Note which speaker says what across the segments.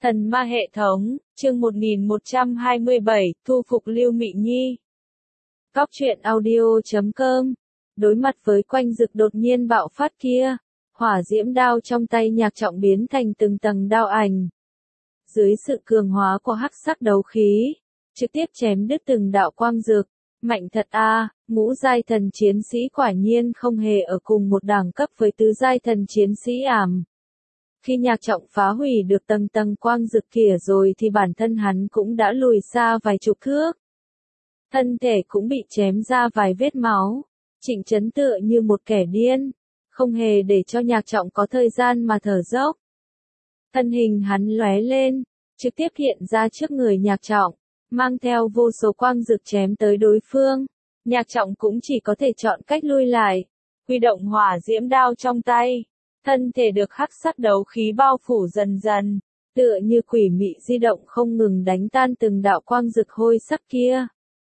Speaker 1: Thần ma hệ thống, chương 1127, thu phục Lưu Mị Nhi. Cóc truyện audio.com. Đối mặt với quanh dực đột nhiên bạo phát kia, hỏa diễm đao trong tay Nhạc Trọng biến thành từng tầng đao ảnh. Dưới sự cường hóa của hắc sắc đấu khí, trực tiếp chém đứt từng đạo quang dực. Mạnh thật a, ngũ giai thần chiến sĩ quả nhiên không hề ở cùng một đẳng cấp với tứ giai thần chiến sĩ ảm. Khi Nhạc Trọng phá hủy được tầng tầng quang dực kia rồi thì bản thân hắn cũng đã lùi xa vài chục thước. Thân thể cũng bị chém ra vài vết máu. Trịnh Chấn tựa như một kẻ điên, không hề để cho Nhạc Trọng có thời gian mà thở dốc. Thân hình hắn lóe lên, trực tiếp hiện ra trước người Nhạc Trọng, mang theo vô số quang dực chém tới đối phương. Nhạc Trọng cũng chỉ có thể chọn cách lui lại, huy động hỏa diễm đao trong tay. Thân thể được hắc sắc đấu khí bao phủ dần dần, tựa như quỷ mị di động không ngừng đánh tan từng đạo quang dực hôi sắc kia.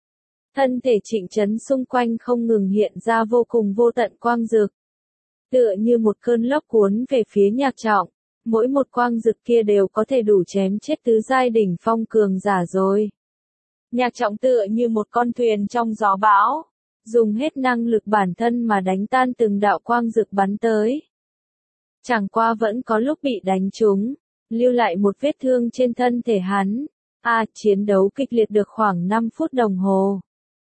Speaker 1: Thân thể Trịnh Chấn xung quanh không ngừng hiện ra vô cùng vô tận quang dực, tựa như một cơn lốc cuốn về phía Nhạc Trọng. Mỗi một quang dực kia đều có thể đủ chém chết tứ giai đỉnh phong cường giả rồi. Nhạc Trọng tựa như một con thuyền trong gió bão, dùng hết năng lực bản thân mà đánh tan từng đạo quang dực bắn tới. Chẳng qua vẫn có lúc bị đánh trúng, lưu lại một vết thương trên thân thể hắn. Chiến đấu kịch liệt được khoảng 5 phút đồng hồ.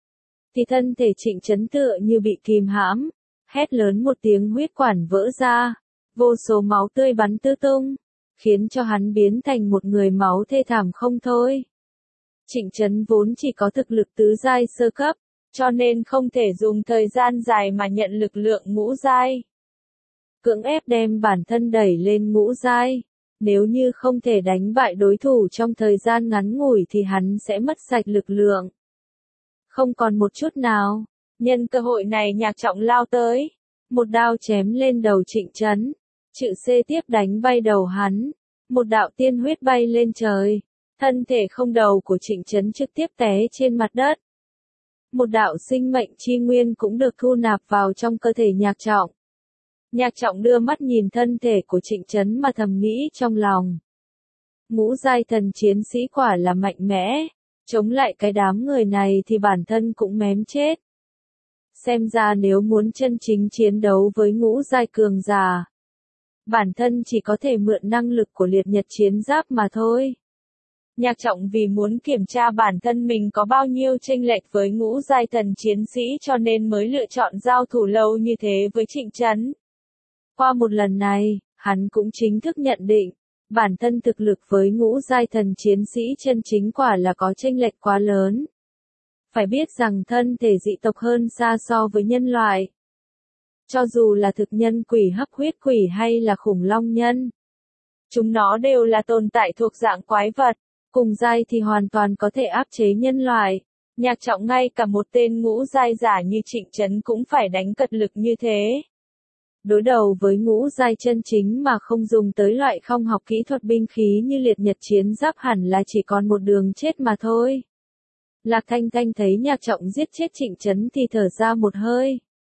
Speaker 1: Thì thân thể Trịnh Chấn tựa như bị kìm hãm, hét lớn một tiếng huyết quản vỡ ra, vô số máu tươi bắn tứ tung, khiến cho hắn biến thành một người máu thê thảm không thôi. Trịnh Chấn vốn chỉ có thực lực tứ giai sơ cấp, cho nên không thể dùng thời gian dài mà nhận lực lượng ngũ giai. Cưỡng ép đem bản thân đẩy lên ngũ giai. Nếu như không thể đánh bại đối thủ trong thời gian ngắn ngủi thì hắn sẽ mất sạch lực lượng. Không còn một chút nào. Nhân cơ hội này Nhạc Trọng lao tới. Một đao chém lên đầu Trịnh Chấn. Chữ C tiếp đánh bay đầu hắn. Một đạo tiên huyết bay lên trời. Thân thể không đầu của Trịnh Chấn trực tiếp té trên mặt đất. Một đạo sinh mệnh chi nguyên cũng được thu nạp vào trong cơ thể Nhạc Trọng. Nhạc Trọng đưa mắt nhìn thân thể của Trịnh Chấn mà thầm nghĩ trong lòng. Ngũ giai thần chiến sĩ quả là mạnh mẽ, chống lại cái đám người này thì bản thân cũng mém chết. Xem ra nếu muốn chân chính chiến đấu với ngũ giai cường giả, bản thân chỉ có thể mượn năng lực của liệt nhật chiến giáp mà thôi. Nhạc Trọng vì muốn kiểm tra bản thân mình có bao nhiêu chênh lệch với ngũ giai thần chiến sĩ cho nên mới lựa chọn giao thủ lâu như thế với Trịnh Chấn. Qua một lần này, hắn cũng chính thức nhận định, bản thân thực lực với ngũ giai thần chiến sĩ chân chính quả là có chênh lệch quá lớn. Phải biết rằng thân thể dị tộc hơn xa so với nhân loại. Cho dù là thực nhân quỷ hấp huyết quỷ hay là khủng long nhân, chúng nó đều là tồn tại thuộc dạng quái vật, cùng giai thì hoàn toàn có thể áp chế nhân loại. Nhạc Trọng ngay cả một tên ngũ giai giả như Trịnh Chấn cũng phải đánh cật lực như thế. Đối đầu với ngũ giai chân chính mà không dùng tới loại không học kỹ thuật binh khí như liệt nhật chiến giáp hẳn là chỉ còn một đường chết mà thôi. Lạc Thanh Thanh thấy Nhạc Trọng giết chết Trịnh Chấn thì thở ra một hơi.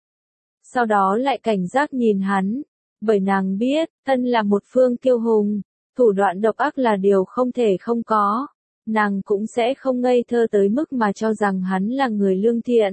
Speaker 1: Sau đó lại cảnh giác nhìn hắn, bởi nàng biết, thân là một phương kiêu hùng, thủ đoạn độc ác là điều không thể không có. Nàng cũng sẽ không ngây thơ tới mức mà cho rằng hắn là người lương thiện.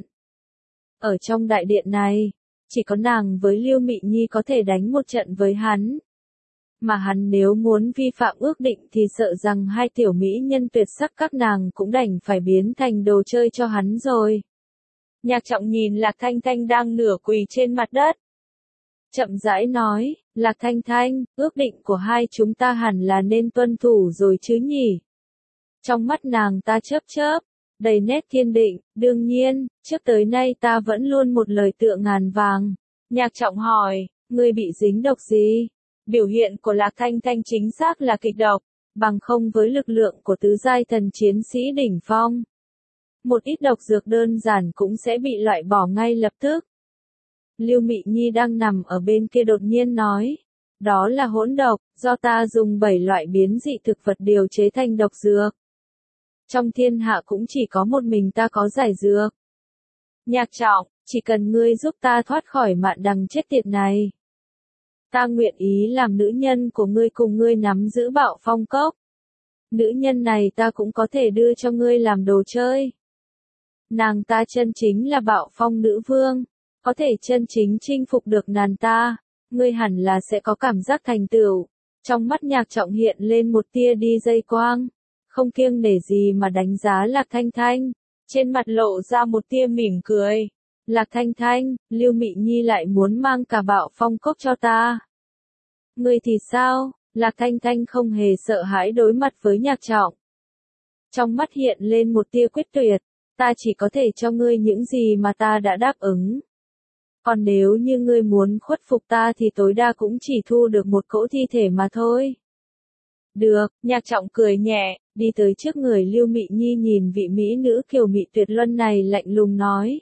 Speaker 1: Ở trong đại điện này, chỉ có nàng với Lưu Mị Nhi có thể đánh một trận với hắn. Mà hắn nếu muốn vi phạm ước định thì sợ rằng hai tiểu mỹ nhân tuyệt sắc các nàng cũng đành phải biến thành đồ chơi cho hắn rồi. Nhạc Trọng nhìn Lạc Thanh Thanh đang nửa quỳ trên mặt đất. Chậm rãi nói, Lạc Thanh Thanh, ước định của hai chúng ta hẳn là nên tuân thủ rồi chứ nhỉ? Trong mắt nàng ta chớp chớp, đầy nét kiên định, đương nhiên, trước tới nay ta vẫn luôn một lời tựa ngàn vàng. Nhạc Trọng hỏi, ngươi bị dính độc gì? Biểu hiện của Lạc Thanh Thanh chính xác là kịch độc, bằng không với lực lượng của tứ giai thần chiến sĩ đỉnh phong. Một ít độc dược đơn giản cũng sẽ bị loại bỏ ngay lập tức. Lưu Mị Nhi đang nằm ở bên kia đột nhiên nói, đó là hỗn độc, do ta dùng 7 loại biến dị thực vật điều chế thành độc dược. Trong thiên hạ cũng chỉ có một mình ta có giải dược. Nhạc Trọng, chỉ cần ngươi giúp ta thoát khỏi mạn đằng chết tiệt này. Ta nguyện ý làm nữ nhân của ngươi cùng ngươi nắm giữ Bạo Phong Cốc. Nữ nhân này ta cũng có thể đưa cho ngươi làm đồ chơi. Nàng ta chân chính là Bạo Phong nữ vương, có thể chân chính chinh phục được nàng ta, ngươi hẳn là sẽ có cảm giác thành tựu. Trong mắt Nhạc Trọng hiện lên một tia đi dây quang, không kiêng nể gì mà đánh giá Lạc Thanh Thanh, trên mặt lộ ra một tia mỉm cười. Lạc Thanh Thanh, Lưu Mị Nhi lại muốn mang cả Bạo Phong cốc cho ta. Ngươi thì sao? Lạc Thanh Thanh không hề sợ hãi đối mặt với Nhạc Trọng. Trong mắt hiện lên một tia quyết tuyệt, ta chỉ có thể cho ngươi những gì mà ta đã đáp ứng. Còn nếu như ngươi muốn khuất phục ta thì tối đa cũng chỉ thu được một cỗ thi thể mà thôi. Được, Nhạc Trọng cười nhẹ, đi tới trước người Lưu Mị Nhi nhìn vị mỹ nữ kiều mị tuyệt luân này lạnh lùng nói.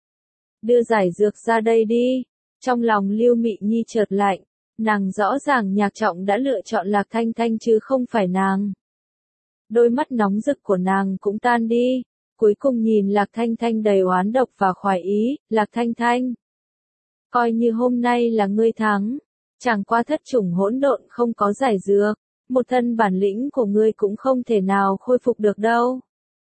Speaker 1: Đưa giải dược ra đây đi. Trong lòng Lưu Mị Nhi chợt lạnh, nàng rõ ràng Nhạc Trọng đã lựa chọn Lạc Thanh Thanh chứ không phải nàng. Đôi mắt nóng rực của nàng cũng tan đi, cuối cùng nhìn Lạc Thanh Thanh đầy oán độc và khoái ý. Lạc Thanh Thanh, coi như hôm nay là ngươi thắng, chẳng qua thất chủng hỗn độn không có giải dược, một thân bản lĩnh của ngươi cũng không thể nào khôi phục được đâu.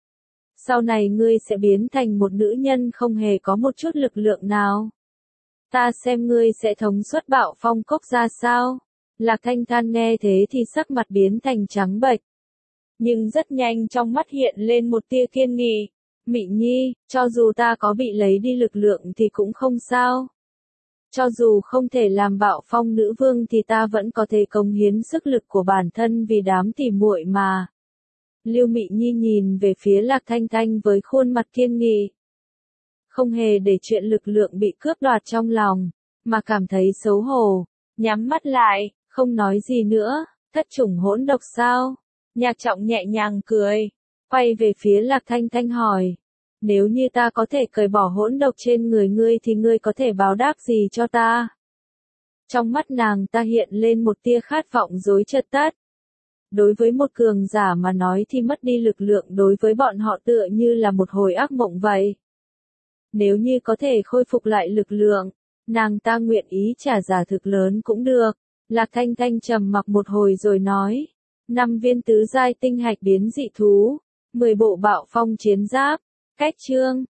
Speaker 1: Sau này ngươi sẽ biến thành một nữ nhân không hề có một chút lực lượng nào. Ta xem ngươi sẽ thống suất Bạo Phong cốc ra sao. Lạc Thanh Thanh nghe thế thì sắc mặt biến thành trắng bệch. Nhưng rất nhanh trong mắt hiện lên một tia kiên nghị. Mị Nhi, cho dù ta có bị lấy đi lực lượng thì cũng không sao. Cho dù không thể làm Bạo Phong nữ vương thì ta vẫn có thể cống hiến sức lực của bản thân vì đám tỉ muội mà. Lưu Mị Nhi nhìn về phía Lạc Thanh Thanh với khuôn mặt kiên nghị. Không hề để chuyện lực lượng bị cướp đoạt trong lòng, mà cảm thấy xấu hổ, nhắm mắt lại, không nói gì nữa. Thất chủng hỗn độc sao? Nhạc Trọng nhẹ nhàng cười, quay về phía Lạc Thanh Thanh hỏi. Nếu như ta có thể cởi bỏ hỗn độc trên người ngươi thì ngươi có thể báo đáp gì cho ta? Trong mắt nàng ta hiện lên một tia khát vọng rối chật tắt. Đối với một cường giả mà nói thì mất đi lực lượng đối với bọn họ tựa như là một hồi ác mộng vậy. Nếu như có thể khôi phục lại lực lượng, nàng ta nguyện ý trả giá thực lớn cũng được. Lạc Thanh Thanh trầm mặc một hồi rồi nói. 5 viên tứ giai tinh hạch biến dị thú, 10 bộ Bạo Phong chiến giáp, cách chương.